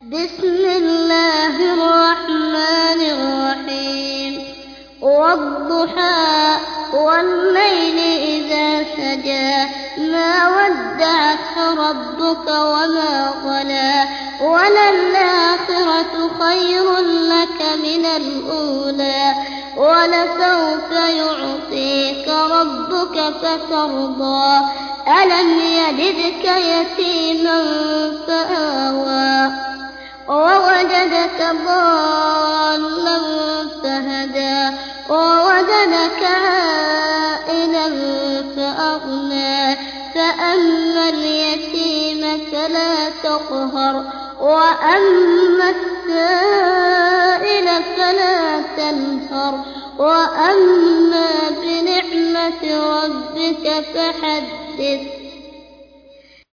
بسم الله الرحمن الرحيم والضحى والليل إذا سجى ما ودعك ربك وما قلى وللآخرة خير لك من الأولى ولسوف يعطيك ربك فترضى ألم يجدك يتيما فآوى ووجدك ضالا فهدى ووجدك عائلا فأغنى فأما اليتيم فلا تقهر وأما السائل فلا تنهر وأما بنعمة ربك فحدث